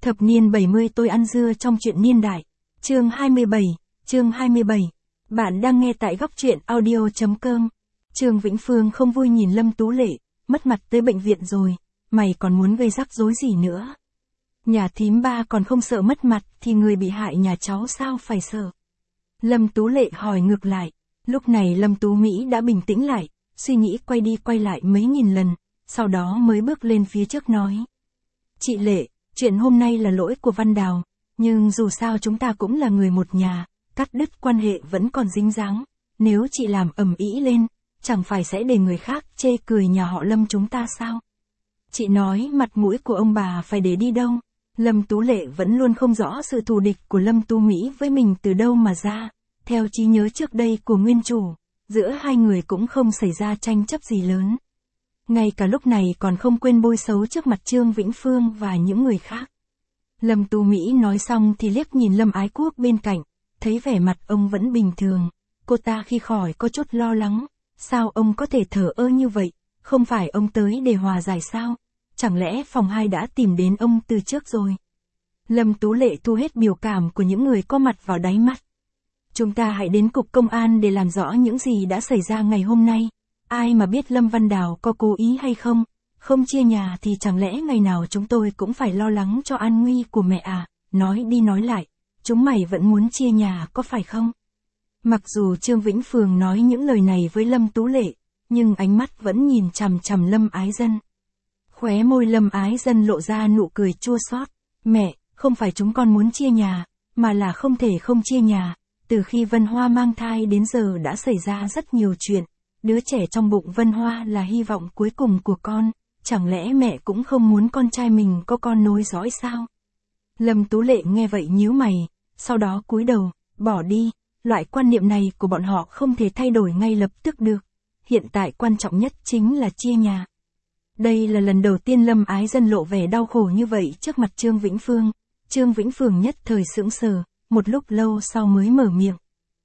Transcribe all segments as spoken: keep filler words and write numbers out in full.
Thập niên bảy mươi tôi ăn dưa trong truyện niên đại. Chương hai mươi bảy, chương hai mươi bảy. Bạn đang nghe tại góc truyện audio chấm com. Trương Vĩnh Phương không vui nhìn Lâm Tú Lệ, mất mặt tới bệnh viện rồi, mày còn muốn gây rắc rối gì nữa? Nhà thím ba còn không sợ mất mặt thì người bị hại nhà cháu sao phải sợ? Lâm Tú Lệ hỏi ngược lại. Lúc này Lâm Tú Mỹ đã bình tĩnh lại, suy nghĩ quay đi quay lại mấy nghìn lần, sau đó mới bước lên phía trước nói. Chị Lệ, chuyện hôm nay là lỗi của Văn Đào, nhưng dù sao chúng ta cũng là người một nhà, cắt đứt quan hệ vẫn còn dính dáng, nếu chị làm ầm ĩ lên, chẳng phải sẽ để người khác chê cười nhà họ Lâm chúng ta sao? Chị nói mặt mũi của ông bà phải để đi đâu? Lâm Tú Lệ vẫn luôn không rõ sự thù địch của Lâm Tú Mỹ với mình từ đâu mà ra, theo trí nhớ trước đây của nguyên chủ, giữa hai người cũng không xảy ra tranh chấp gì lớn. Ngay cả lúc này còn không quên bôi xấu trước mặt Trương Vĩnh Phương và những người khác. Lâm Tú Mỹ nói xong thì liếc nhìn Lâm Ái Quốc bên cạnh, thấy vẻ mặt ông vẫn bình thường, cô ta khi khỏi có chút lo lắng, sao ông có thể thờ ơ như vậy, không phải ông tới để hòa giải sao, chẳng lẽ phòng hai đã tìm đến ông từ trước rồi. Lâm Tú Lệ thu hết biểu cảm của những người có mặt vào đáy mắt. Chúng ta hãy đến cục công an để làm rõ những gì đã xảy ra ngày hôm nay. Ai mà biết Lâm Văn Đào có cố ý hay không, không chia nhà thì chẳng lẽ ngày nào chúng tôi cũng phải lo lắng cho an nguy của mẹ à, nói đi nói lại, chúng mày vẫn muốn chia nhà có phải không? Mặc dù Trương Vĩnh Phương nói những lời này với Lâm Tú Lệ, nhưng ánh mắt vẫn nhìn chằm chằm Lâm Ái Dân. Khóe môi Lâm Ái Dân lộ ra nụ cười chua xót. Mẹ, không phải chúng con muốn chia nhà, mà là không thể không chia nhà, từ khi Vân Hoa mang thai đến giờ đã xảy ra rất nhiều chuyện. Đứa trẻ trong bụng Vân Hoa là hy vọng cuối cùng của con, chẳng lẽ mẹ cũng không muốn con trai mình có con nối dõi sao? Lâm Tú Lệ nghe vậy nhíu mày, sau đó cúi đầu, bỏ đi, loại quan niệm này của bọn họ không thể thay đổi ngay lập tức được. Hiện tại quan trọng nhất chính là chia nhà. Đây là lần đầu tiên Lâm Ái Dân lộ vẻ đau khổ như vậy trước mặt Trương Vĩnh Phương. Trương Vĩnh Phương nhất thời sững sờ, một lúc lâu sau mới mở miệng.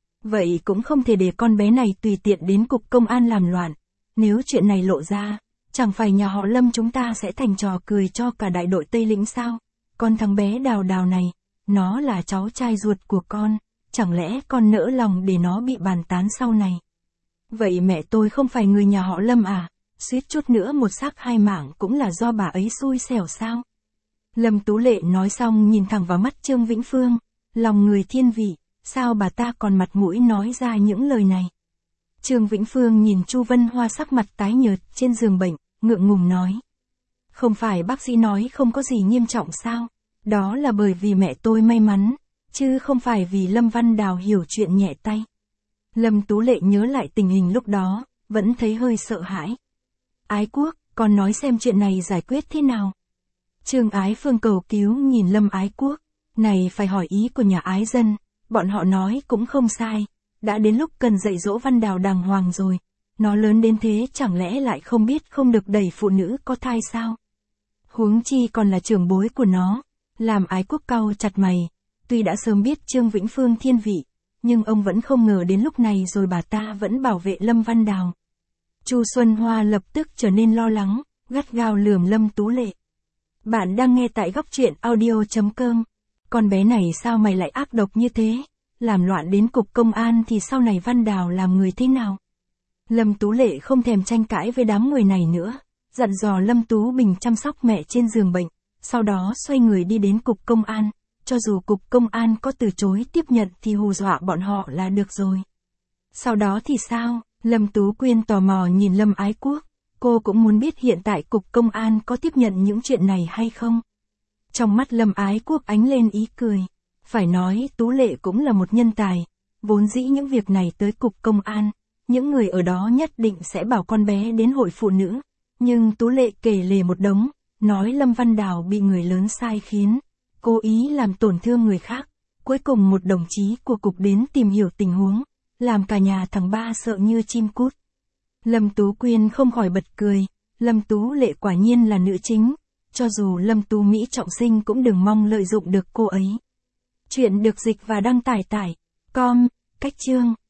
Vậy cũng không thể để con bé này tùy tiện đến cục công an làm loạn. Nếu chuyện này lộ ra, chẳng phải nhà họ Lâm chúng ta sẽ thành trò cười cho cả đại đội Tây Lĩnh sao? Con thằng bé Đào Đào này, nó là cháu trai ruột của con, chẳng lẽ con nỡ lòng để nó bị bàn tán sau này? Vậy mẹ tôi không phải người nhà họ Lâm à? Suýt chút nữa một xác hai mảng cũng là do bà ấy xui xẻo sao? Lâm Tú Lệ nói xong nhìn thẳng vào mắt Trương Vĩnh Phương, lòng người thiên vị. Sao bà ta còn mặt mũi nói ra những lời này? Trương Vĩnh Phương nhìn Chu Vân Hoa sắc mặt tái nhợt trên giường bệnh, ngượng ngùng nói. Không phải bác sĩ nói không có gì nghiêm trọng sao? Đó là bởi vì mẹ tôi may mắn, chứ không phải vì Lâm Văn Đào hiểu chuyện nhẹ tay. Lâm Tú Lệ nhớ lại tình hình lúc đó, vẫn thấy hơi sợ hãi. Ái Quốc, con nói xem chuyện này giải quyết thế nào? Trương Ái Phương cầu cứu nhìn Lâm Ái Quốc, này phải hỏi ý của nhà Ái Dân. Bọn họ nói cũng không sai, đã đến lúc cần dạy dỗ Văn Đào đàng hoàng rồi, nó lớn đến thế chẳng lẽ lại không biết không được đẩy phụ nữ có thai sao? Huống chi còn là trưởng bối của nó, làm Ái Quốc cau chặt mày, tuy đã sớm biết Trương Vĩnh Phương thiên vị, nhưng ông vẫn không ngờ đến lúc này rồi bà ta vẫn bảo vệ Lâm Văn Đào. Chu Xuân Hoa lập tức trở nên lo lắng, gắt gao lườm Lâm Tú Lệ. Bạn đang nghe tại góc truyện audio chấm com. Con bé này sao mày lại ác độc như thế? Làm loạn đến cục công an thì sau này Văn Đào làm người thế nào? Lâm Tú Lệ không thèm tranh cãi với đám người này nữa, dặn dò Lâm Tú Bình chăm sóc mẹ trên giường bệnh, sau đó xoay người đi đến cục công an, cho dù cục công an có từ chối tiếp nhận thì hù dọa bọn họ là được rồi. Sau đó thì sao? Lâm Tú Quyên tò mò nhìn Lâm Ái Quốc, cô cũng muốn biết hiện tại cục công an có tiếp nhận những chuyện này hay không? Trong mắt Lâm Ái Quốc ánh lên ý cười. Phải nói Tú Lệ cũng là một nhân tài. Vốn dĩ những việc này tới cục công an, những người ở đó nhất định sẽ bảo con bé đến hội phụ nữ. Nhưng Tú Lệ kể lể một đống, nói Lâm Văn Đào bị người lớn sai khiến, cố ý làm tổn thương người khác. Cuối cùng một đồng chí của cục đến tìm hiểu tình huống, làm cả nhà thằng ba sợ như chim cút. Lâm Tú Quyên không khỏi bật cười, Lâm Tú Lệ quả nhiên là nữ chính. Cho dù Lâm Tú Mỹ trọng sinh cũng đừng mong lợi dụng được cô ấy. Chuyện được dịch và đăng tải tại com, cách chương.